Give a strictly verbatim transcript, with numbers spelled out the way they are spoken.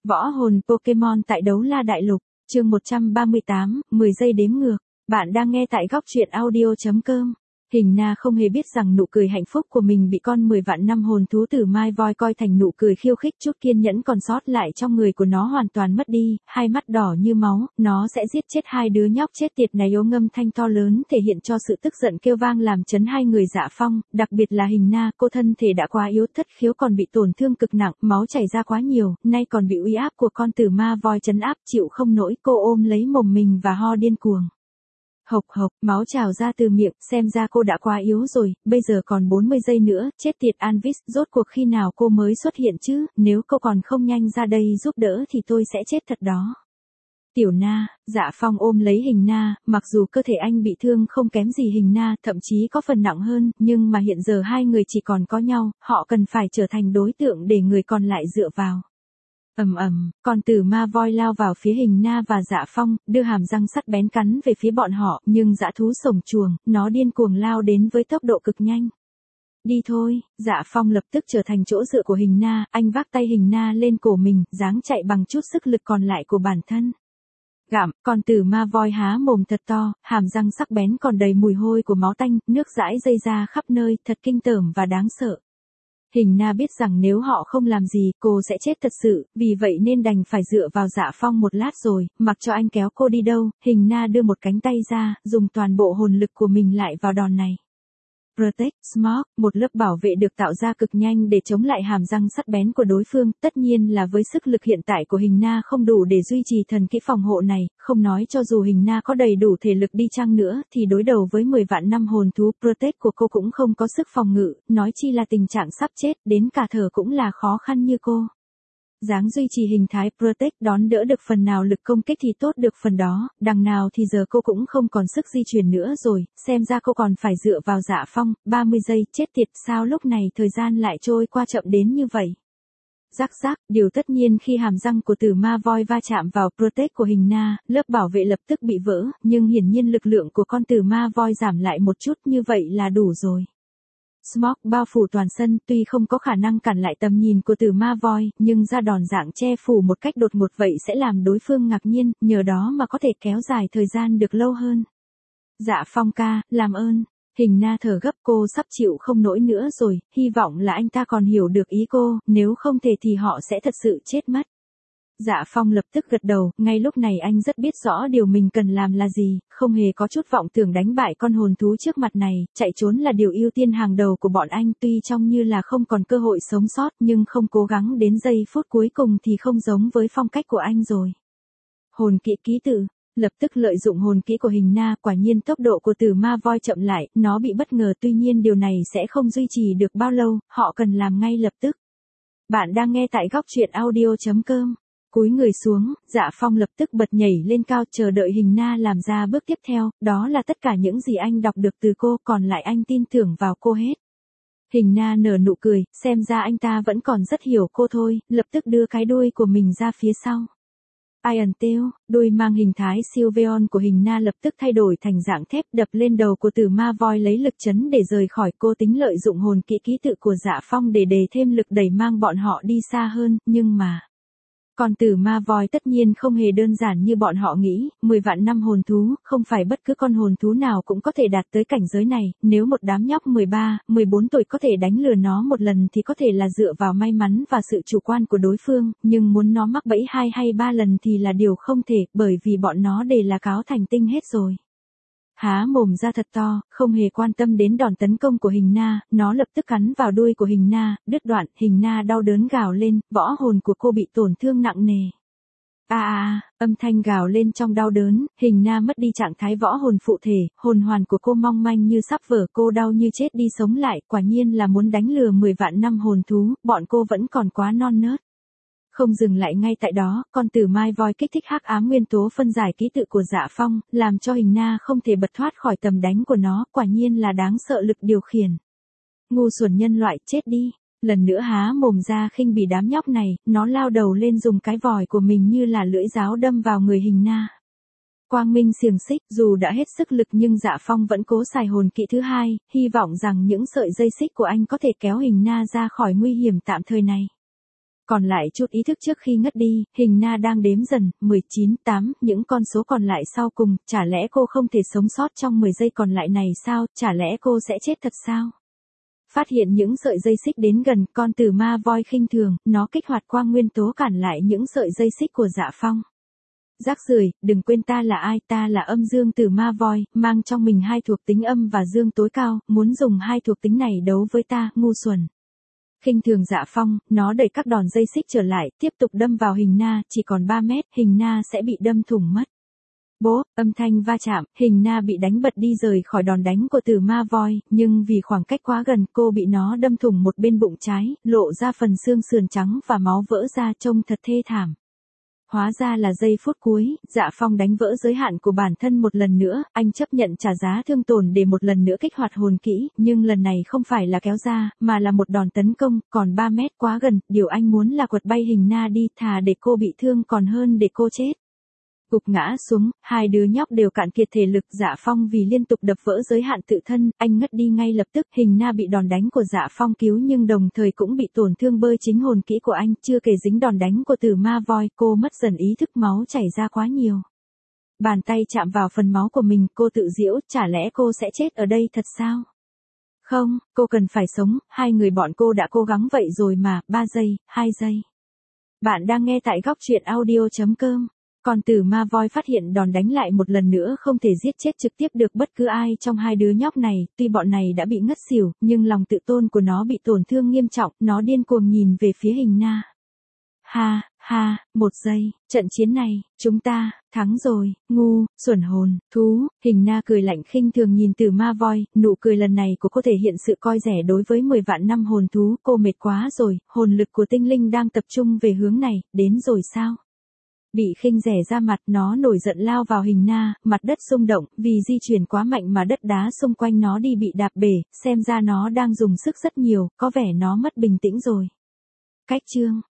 Võ hồn Pokemon tại Đấu La Đại Lục, chương một trăm ba mươi tám, mười giây đếm ngược. Bạn đang nghe tại góc truyện audio chấm com. Hình Na không hề biết rằng nụ cười hạnh phúc của mình bị con mười vạn năm hồn thú tử Mai Voi coi thành nụ cười khiêu khích, chút kiên nhẫn còn sót lại trong người của nó hoàn toàn mất đi, hai mắt đỏ như máu, nó sẽ giết chết hai đứa nhóc chết tiệt này. Ố ngâm thanh to lớn thể hiện cho sự tức giận kêu vang làm chấn hai người Dạ Phong, đặc biệt là Hình Na, cô thân thể đã quá yếu, thất khiếu còn bị tổn thương cực nặng, máu chảy ra quá nhiều, nay còn bị uy áp của con tử Ma Voi trấn áp chịu không nổi, cô ôm lấy mồm mình và ho điên cuồng. Hộc hộc, máu trào ra từ miệng, xem ra cô đã quá yếu rồi, bây giờ còn bốn mươi giây nữa, chết tiệt Anvis, rốt cuộc khi nào cô mới xuất hiện chứ, nếu cô còn không nhanh ra đây giúp đỡ thì tôi sẽ chết thật đó. Tiểu Na, Dạ Phong ôm lấy Hình Na, mặc dù cơ thể anh bị thương không kém gì Hình Na, thậm chí có phần nặng hơn, nhưng mà hiện giờ hai người chỉ còn có nhau, họ cần phải trở thành đối tượng để người còn lại dựa vào. Ầm ầm, con tử Ma Voi lao vào phía Hình Na và Dạ Phong, đưa hàm răng sắc bén cắn về phía bọn họ, nhưng dã thú sổng chuồng, nó điên cuồng lao đến với tốc độ cực nhanh. Đi thôi, Dạ Phong lập tức trở thành chỗ dựa của Hình Na, anh vác tay Hình Na lên cổ mình, dáng chạy bằng chút sức lực còn lại của bản thân. Gặm, con tử Ma Voi há mồm thật to, hàm răng sắc bén còn đầy mùi hôi của máu tanh, nước dãi dây ra khắp nơi, thật kinh tởm và đáng sợ. Hình Na biết rằng nếu họ không làm gì, cô sẽ chết thật sự, vì vậy nên đành phải dựa vào Dạ Phong một lát rồi, mặc cho anh kéo cô đi đâu, Hình Na đưa một cánh tay ra, dùng toàn bộ hồn lực của mình lại vào đòn này. Protect, Smog, một lớp bảo vệ được tạo ra cực nhanh để chống lại hàm răng sắc bén của đối phương, tất nhiên là với sức lực hiện tại của Hình Na không đủ để duy trì thần kỹ phòng hộ này, không nói cho dù Hình Na có đầy đủ thể lực đi chăng nữa, thì đối đầu với mười vạn năm hồn thú Protect của cô cũng không có sức phòng ngự, nói chi là tình trạng sắp chết, đến cả thở cũng là khó khăn như cô. Dáng duy trì hình thái Protect đón đỡ được phần nào lực công kích thì tốt được phần đó, đằng nào thì giờ cô cũng không còn sức di chuyển nữa rồi, xem ra cô còn phải dựa vào Dạ Phong. Ba mươi giây, chết tiệt, sao lúc này thời gian lại trôi qua chậm đến như vậy. Rắc rắc, điều tất nhiên khi hàm răng của tử Ma Voi va chạm vào Protect của Hình Na, lớp bảo vệ lập tức bị vỡ, nhưng hiển nhiên lực lượng của con tử Ma Voi giảm lại một chút, như vậy là đủ rồi. Smog bao phủ toàn sân, tuy không có khả năng cản lại tầm nhìn của tử Ma Voi, nhưng ra đòn dạng che phủ một cách đột ngột vậy sẽ làm đối phương ngạc nhiên, nhờ đó mà có thể kéo dài thời gian được lâu hơn. Dạ Phong ca, làm ơn. Hình Na thở gấp, cô sắp chịu không nổi nữa rồi, hy vọng là anh ta còn hiểu được ý cô, nếu không thể thì họ sẽ thật sự chết mất. Dạ Phong lập tức gật đầu, ngay lúc này anh rất biết rõ điều mình cần làm là gì, không hề có chút vọng tưởng đánh bại con hồn thú trước mặt này, chạy trốn là điều ưu tiên hàng đầu của bọn anh, tuy trông như là không còn cơ hội sống sót nhưng không cố gắng đến giây phút cuối cùng thì không giống với phong cách của anh rồi. Hồn kỹ ký tự, lập tức lợi dụng hồn kỹ của Hình Na, quả nhiên tốc độ của tử Ma Voi chậm lại, nó bị bất ngờ, tuy nhiên điều này sẽ không duy trì được bao lâu, họ cần làm ngay lập tức. Bạn đang nghe tại góc truyện audio chấm com. Cúi người xuống, Dạ Phong lập tức bật nhảy lên cao chờ đợi Hình Na làm ra bước tiếp theo, đó là tất cả những gì anh đọc được từ cô, còn lại anh tin tưởng vào cô hết. Hình Na nở nụ cười, xem ra anh ta vẫn còn rất hiểu cô thôi, lập tức đưa cái đuôi của mình ra phía sau. Iron Tail, đuôi mang hình thái Sylveon của Hình Na lập tức thay đổi thành dạng thép đập lên đầu của tử Ma Voi lấy lực chấn để rời khỏi, cô tính lợi dụng hồn kỹ ký tự của Dạ Phong để đề thêm lực đẩy mang bọn họ đi xa hơn, nhưng mà... Còn tử Ma Voi tất nhiên không hề đơn giản như bọn họ nghĩ, mười vạn năm hồn thú, không phải bất cứ con hồn thú nào cũng có thể đạt tới cảnh giới này, nếu một đám nhóc mười ba, mười bốn tuổi có thể đánh lừa nó một lần thì có thể là dựa vào may mắn và sự chủ quan của đối phương, nhưng muốn nó mắc bẫy hai hay ba lần thì là điều không thể, bởi vì bọn nó đều là cáo thành tinh hết rồi. Há mồm ra thật to, không hề quan tâm đến đòn tấn công của Hình Na, nó lập tức cắn vào đuôi của Hình Na, đứt đoạn, Hình Na đau đớn gào lên, võ hồn của cô bị tổn thương nặng nề. A a, âm thanh gào lên trong đau đớn, Hình Na mất đi trạng thái võ hồn phụ thể, hồn hoàn của cô mong manh như sắp vỡ, cô đau như chết đi sống lại, quả nhiên là muốn đánh lừa mười vạn năm hồn thú, bọn cô vẫn còn quá non nớt. Không dừng lại ngay tại đó, con tử Mai Voi kích thích hắc ám nguyên tố phân giải ký tự của Dạ Phong, làm cho Hình Na không thể bật thoát khỏi tầm đánh của nó, quả nhiên là đáng sợ lực điều khiển. Ngu xuẩn nhân loại, chết đi. Lần nữa há mồm ra khinh bỉ đám nhóc này, nó lao đầu lên dùng cái vòi của mình như là lưỡi giáo đâm vào người Hình Na. Quang minh xiềng xích, dù đã hết sức lực nhưng Dạ Phong vẫn cố xài hồn kỹ thứ hai, hy vọng rằng những sợi dây xích của anh có thể kéo Hình Na ra khỏi nguy hiểm tạm thời này. Còn lại chút ý thức trước khi ngất đi, Hình Na đang đếm dần, mười chín, tám, những con số còn lại sau cùng, chả lẽ cô không thể sống sót trong mười giây còn lại này sao, chả lẽ cô sẽ chết thật sao? Phát hiện những sợi dây xích đến gần, con tử ma voi khinh thường, nó kích hoạt quang nguyên tố cản lại những sợi dây xích của Dạ Phong. Rác rưởi, đừng quên ta là ai, ta là âm dương tử ma voi, mang trong mình hai thuộc tính âm và dương tối cao, muốn dùng hai thuộc tính này đấu với ta, ngu xuẩn. Khinh thường Dạ Phong, nó đẩy các đòn dây xích trở lại, tiếp tục đâm vào Hình Na, chỉ còn ba mét, Hình Na sẽ bị đâm thủng mất. Bố, âm thanh va chạm, Hình Na bị đánh bật đi rời khỏi đòn đánh của tử ma voi, nhưng vì khoảng cách quá gần, cô bị nó đâm thủng một bên bụng trái, lộ ra phần xương sườn trắng và máu vỡ ra trông thật thê thảm. Hóa ra là giây phút cuối, Dạ Phong đánh vỡ giới hạn của bản thân một lần nữa, anh chấp nhận trả giá thương tổn để một lần nữa kích hoạt hồn kỹ, nhưng lần này không phải là kéo ra, mà là một đòn tấn công, còn ba mét quá gần, điều anh muốn là quật bay Hình Na đi, thà để cô bị thương còn hơn để cô chết. Gục ngã xuống, hai đứa nhóc đều cạn kiệt thể lực. Dạ Phong vì liên tục đập vỡ giới hạn tự thân, anh ngất đi ngay lập tức. Hình Na bị đòn đánh của Dạ Phong cứu nhưng đồng thời cũng bị tổn thương bơi chính hồn kỹ của anh, chưa kể dính đòn đánh của tử ma voi, cô mất dần ý thức, máu chảy ra quá nhiều. Bàn tay chạm vào phần máu của mình, cô tự giễu, chả lẽ cô sẽ chết ở đây thật sao? Không, cô cần phải sống, hai người bọn cô đã cố gắng vậy rồi mà, ba giây, hai giây. Bạn đang nghe tại góc truyện audio chấm com. Còn tử ma voi phát hiện đòn đánh lại một lần nữa không thể giết chết trực tiếp được bất cứ ai trong hai đứa nhóc này, tuy bọn này đã bị ngất xỉu, nhưng lòng tự tôn của nó bị tổn thương nghiêm trọng, nó điên cuồng nhìn về phía Hình Na. Ha, ha, một giây, trận chiến này, chúng ta, thắng rồi, ngu, xuẩn hồn, thú, Hình Na cười lạnh khinh thường nhìn tử ma voi, nụ cười lần này của cô thể hiện sự coi rẻ đối với mười vạn năm hồn thú, cô mệt quá rồi, hồn lực của tinh linh đang tập trung về hướng này, đến rồi sao? Bị khinh rẻ ra mặt, nó nổi giận lao vào Hình Na, mặt đất xung động, vì di chuyển quá mạnh mà đất đá xung quanh nó đi bị đạp bể, xem ra nó đang dùng sức rất nhiều, có vẻ nó mất bình tĩnh rồi. Cách chương